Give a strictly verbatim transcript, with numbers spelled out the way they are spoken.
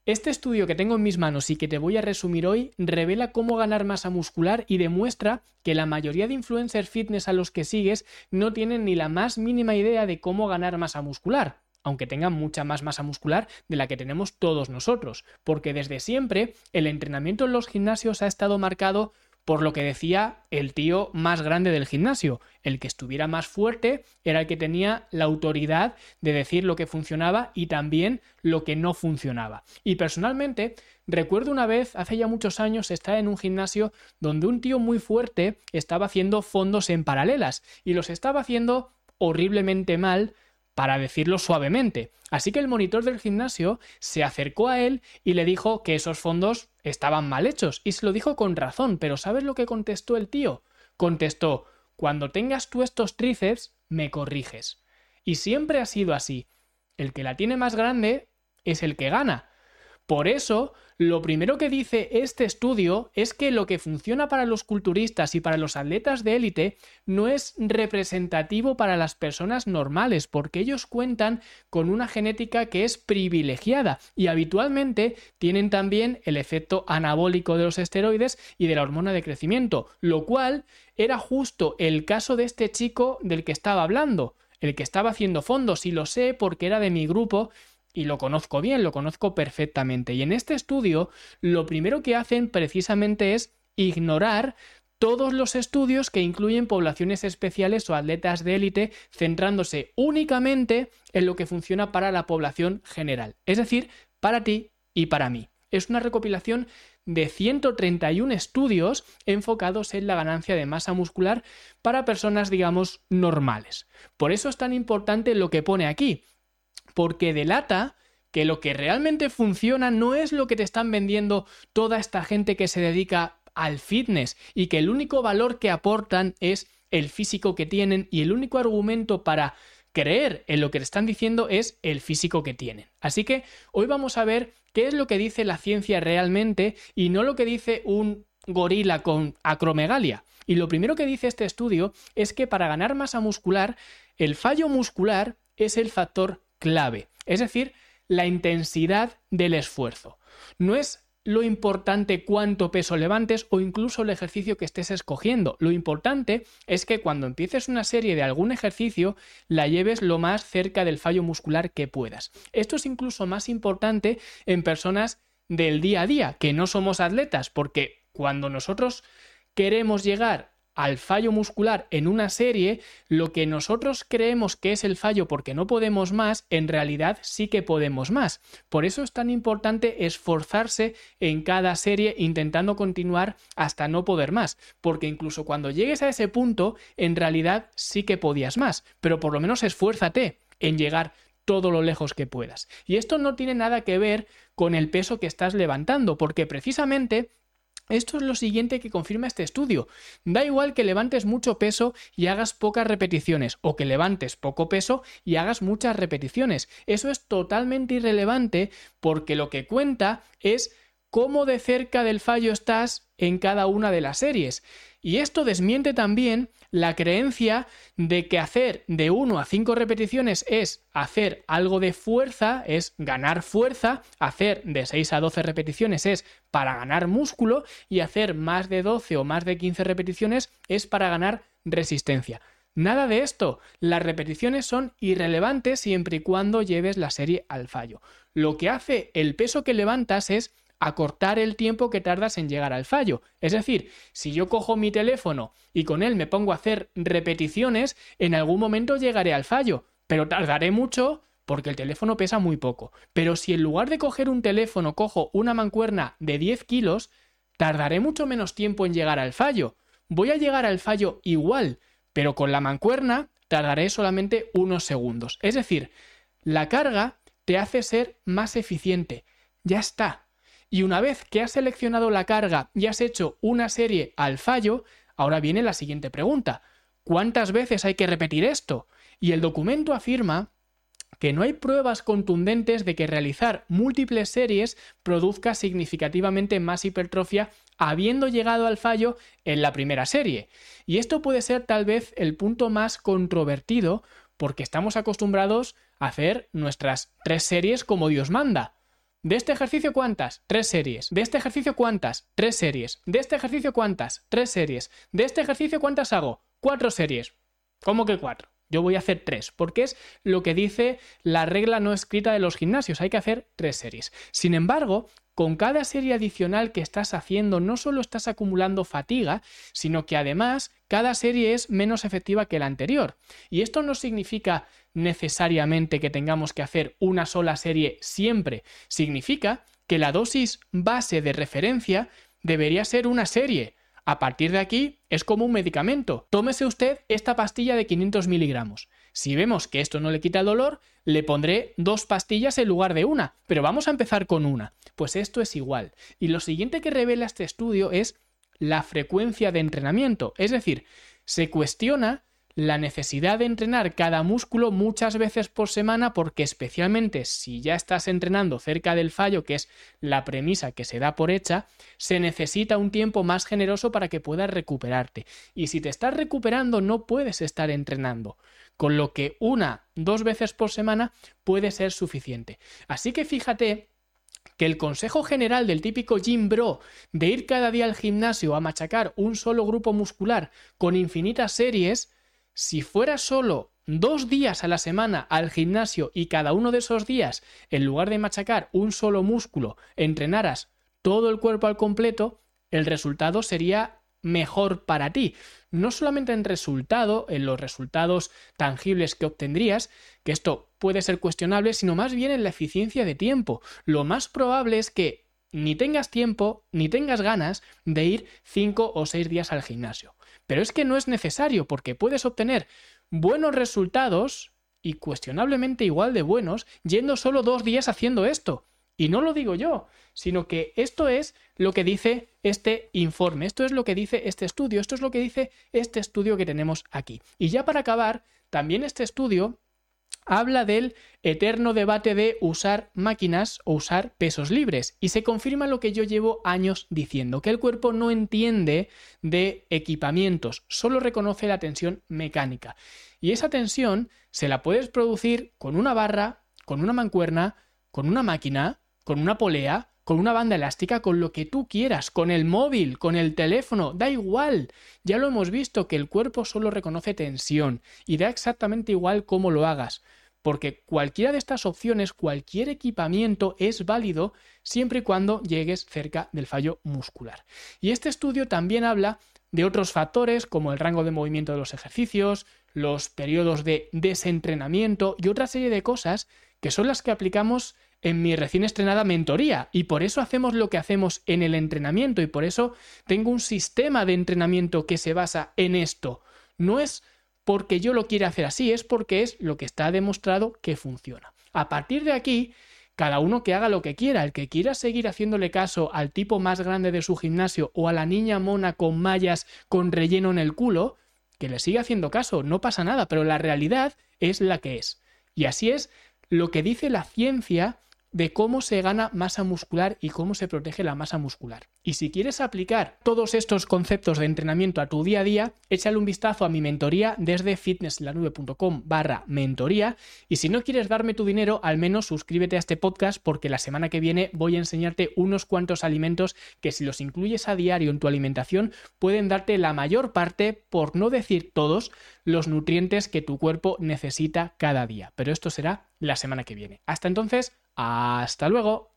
Este estudio que tengo en mis manos y que te voy a resumir hoy revela cómo ganar masa muscular y demuestra que la mayoría de influencers fitness a los que sigues no tienen ni la más mínima idea de cómo ganar masa muscular, aunque tengan mucha más masa muscular de la que tenemos todos nosotros, porque desde siempre el entrenamiento en los gimnasios ha estado marcado por lo que decía el tío más grande del gimnasio. El que estuviera más fuerte era el que tenía la autoridad de decir lo que funcionaba y también lo que no funcionaba. Y personalmente recuerdo una vez, hace ya muchos años, estar en un gimnasio donde un tío muy fuerte estaba haciendo fondos en paralelas y los estaba haciendo horriblemente mal, para decirlo suavemente. Así que el monitor del gimnasio se acercó a él y le dijo que esos fondos estaban mal hechos. Y se lo dijo con razón, pero ¿sabes lo que contestó el tío? Contestó: cuando tengas tú estos tríceps, me corriges. Y siempre ha sido así. El que la tiene más grande es el que gana. Por eso, lo primero que dice este estudio es que lo que funciona para los culturistas y para los atletas de élite no es representativo para las personas normales, porque ellos cuentan con una genética que es privilegiada y habitualmente tienen también el efecto anabólico de los esteroides y de la hormona de crecimiento, lo cual era justo el caso de este chico del que estaba hablando, el que estaba haciendo fondos, y lo sé porque era de mi grupo. Y lo conozco bien, lo conozco perfectamente. Y en este estudio, lo primero que hacen precisamente es ignorar todos los estudios que incluyen poblaciones especiales o atletas de élite, centrándose únicamente en lo que funciona para la población general. Es decir, para ti y para mí. Es una recopilación de ciento treinta y uno estudios enfocados en la ganancia de masa muscular para personas, digamos, normales. Por eso es tan importante lo que pone aquí, porque delata que lo que realmente funciona no es lo que te están vendiendo toda esta gente que se dedica al fitness y que el único valor que aportan es el físico que tienen y el único argumento para creer en lo que te están diciendo es el físico que tienen. Así que hoy vamos a ver qué es lo que dice la ciencia realmente y no lo que dice un gorila con acromegalia. Y lo primero que dice este estudio es que para ganar masa muscular, el fallo muscular es el factor clave, es decir, la intensidad del esfuerzo. No es lo importante cuánto peso levantes o incluso el ejercicio que estés escogiendo. Lo importante es que cuando empieces una serie de algún ejercicio la lleves lo más cerca del fallo muscular que puedas. Esto es incluso más importante en personas del día a día, que no somos atletas, porque cuando nosotros queremos llegar al fallo muscular en una serie, lo que nosotros creemos que es el fallo porque no podemos más, en realidad sí que podemos más. Por eso es tan importante esforzarse en cada serie intentando continuar hasta no poder más, porque incluso cuando llegues a ese punto, en realidad sí que podías más, pero por lo menos esfuérzate en llegar todo lo lejos que puedas. Y esto no tiene nada que ver con el peso que estás levantando, porque precisamente esto es lo siguiente que confirma este estudio. Da igual que levantes mucho peso y hagas pocas repeticiones, o que levantes poco peso y hagas muchas repeticiones. Eso es totalmente irrelevante, porque lo que cuenta es cómo de cerca del fallo estás en cada una de las series. Y esto desmiente también la creencia de que hacer de uno a cinco repeticiones es hacer algo de fuerza, es ganar fuerza, hacer de seis a doce repeticiones es para ganar músculo y hacer más de doce o más de quince repeticiones es para ganar resistencia. Nada de esto. Las repeticiones son irrelevantes siempre y cuando lleves la serie al fallo. Lo que hace el peso que levantas es acortar el tiempo que tardas en llegar al fallo. Es decir, si yo cojo mi teléfono y con él me pongo a hacer repeticiones, en algún momento llegaré al fallo, pero tardaré mucho porque el teléfono pesa muy poco. Pero si en lugar de coger un teléfono cojo una mancuerna de diez kilos, tardaré mucho menos tiempo en llegar al fallo. Voy a llegar al fallo igual, pero con la mancuerna tardaré solamente unos segundos. Es decir, la carga te hace ser más eficiente. Ya está. Y una vez que has seleccionado la carga y has hecho una serie al fallo, ahora viene la siguiente pregunta. ¿Cuántas veces hay que repetir esto? Y el documento afirma que no hay pruebas contundentes de que realizar múltiples series produzca significativamente más hipertrofia habiendo llegado al fallo en la primera serie. Y esto puede ser tal vez el punto más controvertido porque estamos acostumbrados a hacer nuestras tres series como Dios manda. ¿De este ejercicio cuántas? Tres series. ¿De este ejercicio cuántas? Tres series. ¿De este ejercicio cuántas? Tres series. ¿De este ejercicio cuántas hago? Cuatro series. ¿Cómo que cuatro? Yo voy a hacer tres, porque es lo que dice la regla no escrita de los gimnasios. Hay que hacer tres series. Sin embargo, con cada serie adicional que estás haciendo, no solo estás acumulando fatiga, sino que además cada serie es menos efectiva que la anterior. Y esto no significa necesariamente que tengamos que hacer una sola serie siempre. Significa que la dosis base de referencia debería ser una serie. A partir de aquí es como un medicamento. Tómese usted esta pastilla de quinientos miligramos. Si vemos que esto no le quita el dolor, le pondré dos pastillas en lugar de una, pero vamos a empezar con una. Pues esto es igual. Y lo siguiente que revela este estudio es la frecuencia de entrenamiento. Es decir, se cuestiona la necesidad de entrenar cada músculo muchas veces por semana, porque especialmente si ya estás entrenando cerca del fallo, que es la premisa que se da por hecha, se necesita un tiempo más generoso para que puedas recuperarte. Y si te estás recuperando no puedes estar entrenando, con lo que una, dos veces por semana puede ser suficiente. Así que fíjate que el consejo general del típico gym bro de ir cada día al gimnasio a machacar un solo grupo muscular con infinitas series, si fuera solo dos días a la semana al gimnasio y cada uno de esos días, en lugar de machacar un solo músculo, entrenaras todo el cuerpo al completo, el resultado sería mejor para ti. No solamente en resultado, en los resultados tangibles que obtendrías, que esto puede ser cuestionable, sino más bien en la eficiencia de tiempo. Lo más probable es que ni tengas tiempo, ni tengas ganas de ir cinco o seis días al gimnasio. Pero es que no es necesario, porque puedes obtener buenos resultados y cuestionablemente igual de buenos yendo solo dos días haciendo esto. Y no lo digo yo, sino que esto es lo que dice este informe, esto es lo que dice este estudio, esto es lo que dice este estudio que tenemos aquí. Y ya para acabar, también este estudio habla del eterno debate de usar máquinas o usar pesos libres, y se confirma lo que yo llevo años diciendo, que el cuerpo no entiende de equipamientos, solo reconoce la tensión mecánica. Y esa tensión se la puedes producir con una barra, con una mancuerna, con una máquina, con una polea, con una banda elástica, con lo que tú quieras, con el móvil, con el teléfono, da igual. Ya lo hemos visto, que el cuerpo solo reconoce tensión y da exactamente igual cómo lo hagas, porque cualquiera de estas opciones, cualquier equipamiento es válido siempre y cuando llegues cerca del fallo muscular. Y este estudio también habla de otros factores como el rango de movimiento de los ejercicios, los periodos de desentrenamiento y otra serie de cosas que son las que aplicamos en mi recién estrenada mentoría, y por eso hacemos lo que hacemos en el entrenamiento, y por eso tengo un sistema de entrenamiento que se basa en esto. No es porque yo lo quiera hacer así, es porque es lo que está demostrado que funciona. A partir de aquí, cada uno que haga lo que quiera. El que quiera seguir haciéndole caso al tipo más grande de su gimnasio o a la niña mona con mallas con relleno en el culo, que le siga haciendo caso, no pasa nada, pero la realidad es la que es. Y así es lo que dice la ciencia de cómo se gana masa muscular y cómo se protege la masa muscular. Y si quieres aplicar todos estos conceptos de entrenamiento a tu día a día, échale un vistazo a mi mentoría desde fitnesslanube.com barra mentoría, y si no quieres darme tu dinero, al menos suscríbete a este podcast, porque la semana que viene voy a enseñarte unos cuantos alimentos que, si los incluyes a diario en tu alimentación, pueden darte la mayor parte, por no decir todos, los nutrientes que tu cuerpo necesita cada día. Pero esto será la semana que viene. Hasta entonces, hasta luego.